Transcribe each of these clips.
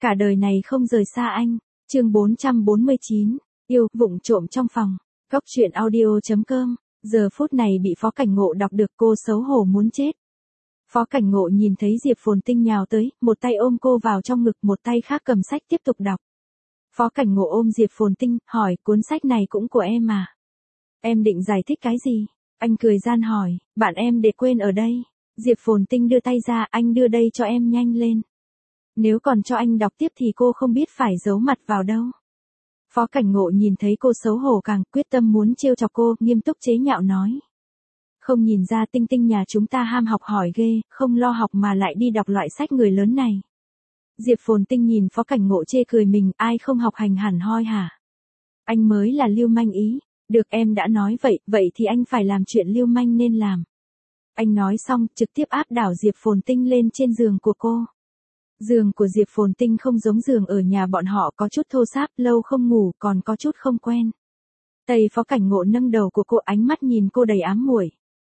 Cả đời này không rời xa anh. Chương 449, yêu vụng trộm trong phòng. Góc truyện audio.com. Giờ phút này bị Phó Cảnh Ngộ đọc được cô xấu hổ muốn chết. Phó Cảnh Ngộ nhìn thấy Diệp Phồn Tinh nhào tới, một tay ôm cô vào trong ngực, một tay khác cầm sách tiếp tục đọc. Phó Cảnh Ngộ ôm Diệp Phồn Tinh, hỏi, cuốn sách này cũng của em à? Em định giải thích cái gì? Anh cười gian hỏi, bạn em để quên ở đây. Diệp Phồn Tinh đưa tay ra, anh đưa đây cho em nhanh lên. Nếu còn cho anh đọc tiếp thì cô không biết phải giấu mặt vào đâu. Phó Cảnh Ngộ nhìn thấy cô xấu hổ càng quyết tâm muốn trêu chọc cô, nghiêm túc chế nhạo nói. Không nhìn ra Tinh Tinh nhà chúng ta ham học hỏi ghê, không lo học mà lại đi đọc loại sách người lớn này. Diệp Phồn Tinh nhìn Phó Cảnh Ngộ chê cười mình, ai không học hành hẳn hoi hả? Anh mới là lưu manh ý. Được, em đã nói vậy, vậy thì anh phải làm chuyện lưu manh nên làm. Anh nói xong, trực tiếp áp đảo Diệp Phồn Tinh lên trên giường của cô. Giường của Diệp Phồn Tinh không giống giường ở nhà bọn họ, có chút thô ráp, lâu không ngủ, còn có chút không quen. Tay Phó Cảnh Ngộ nâng đầu của cô, ánh mắt nhìn cô đầy ám muội.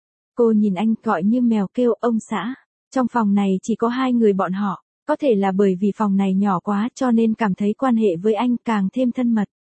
Cô nhìn anh gọi như mèo kêu ông xã. Trong phòng này chỉ có hai người bọn họ, có thể là bởi vì phòng này nhỏ quá cho nên cảm thấy quan hệ với anh càng thêm thân mật.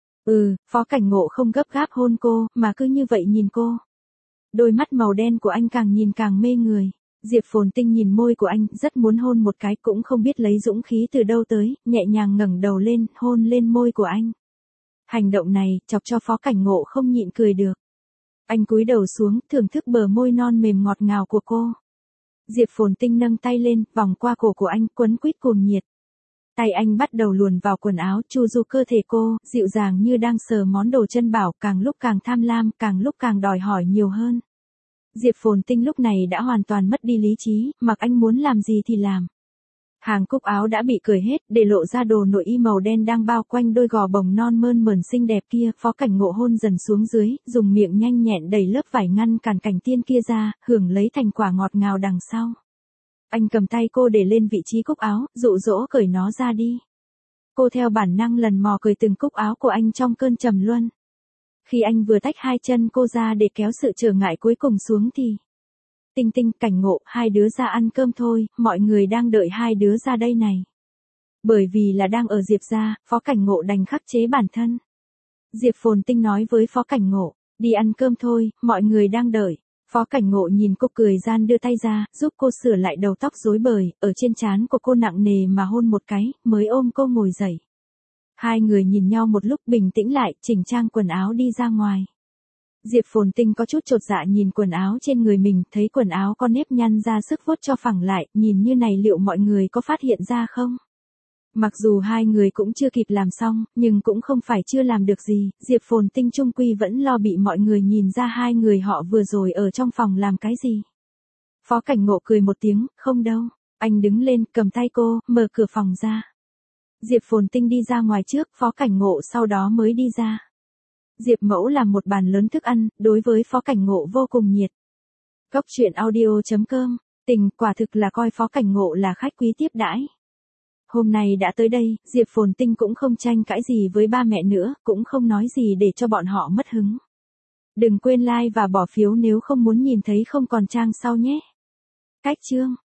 Phó Cảnh Ngộ không gấp gáp hôn cô, mà cứ như vậy nhìn cô. Đôi mắt màu đen của anh càng nhìn càng mê người. Diệp Phồn Tinh nhìn môi của anh, rất muốn hôn một cái, cũng không biết lấy dũng khí từ đâu tới, nhẹ nhàng ngẩng đầu lên, hôn lên môi của anh. Hành động này, chọc cho Phó Cảnh Ngộ không nhịn cười được. Anh cúi đầu xuống, thưởng thức bờ môi non mềm ngọt ngào của cô. Diệp Phồn Tinh nâng tay lên, vòng qua cổ của anh, quấn quýt cuồng nhiệt. Tay anh bắt đầu luồn vào quần áo, chu du cơ thể cô, dịu dàng như đang sờ món đồ chân bảo, càng lúc càng tham lam, càng lúc càng đòi hỏi nhiều hơn. Diệp Phồn Tinh lúc này đã hoàn toàn mất đi lý trí, mặc anh muốn làm gì thì làm. Hàng cúc áo đã bị cởi hết, để lộ ra đồ nội y màu đen đang bao quanh đôi gò bồng non mơn mởn xinh đẹp kia. Phó Cảnh Ngộ hôn dần xuống dưới, dùng miệng nhanh nhẹn đẩy lớp vải ngăn cản cảnh tiên kia ra, hưởng lấy thành quả ngọt ngào đằng sau. Anh cầm tay cô để lên vị trí cúc áo, dụ dỗ cởi nó ra đi. Cô theo bản năng lần mò cởi từng cúc áo của anh trong cơn trầm luân. Khi anh vừa tách hai chân cô ra để kéo sự trở ngại cuối cùng xuống thì... Tinh Tinh, Cảnh Ngộ, hai đứa ra ăn cơm thôi, mọi người đang đợi hai đứa ra đây này. Bởi vì là đang ở Diệp gia, Phó Cảnh Ngộ đành khắc chế bản thân. Diệp Phồn Tinh nói với Phó Cảnh Ngộ, đi ăn cơm thôi, mọi người đang đợi. Phó Cảnh Ngộ nhìn cô cười gian đưa tay ra, giúp cô sửa lại đầu tóc rối bời, ở trên trán của cô nặng nề mà hôn một cái, mới ôm cô ngồi dậy. Hai người nhìn nhau một lúc bình tĩnh lại, chỉnh trang quần áo đi ra ngoài. Diệp Phồn Tinh có chút chột dạ nhìn quần áo trên người mình, thấy quần áo có nếp nhăn ra sức vuốt cho phẳng lại, nhìn như này liệu mọi người có phát hiện ra không? Mặc dù hai người cũng chưa kịp làm xong, nhưng cũng không phải chưa làm được gì, Diệp Phồn Tinh chung quy vẫn lo bị mọi người nhìn ra hai người họ vừa rồi ở trong phòng làm cái gì. Phó Cảnh Ngộ cười một tiếng, không đâu. Anh đứng lên, cầm tay cô, mở cửa phòng ra. Diệp Phồn Tinh đi ra ngoài trước, Phó Cảnh Ngộ sau đó mới đi ra. Diệp Mẫu làm một bàn lớn thức ăn, đối với Phó Cảnh Ngộ vô cùng nhiệt. Góc truyện audio.com, tình quả thực là coi Phó Cảnh Ngộ là khách quý tiếp đãi. Hôm nay đã tới đây, Diệp Phồn Tinh cũng không tranh cãi gì với ba mẹ nữa, cũng không nói gì để cho bọn họ mất hứng. Đừng quên like và bỏ phiếu nếu không muốn nhìn thấy không còn trang sau nhé. Cách chương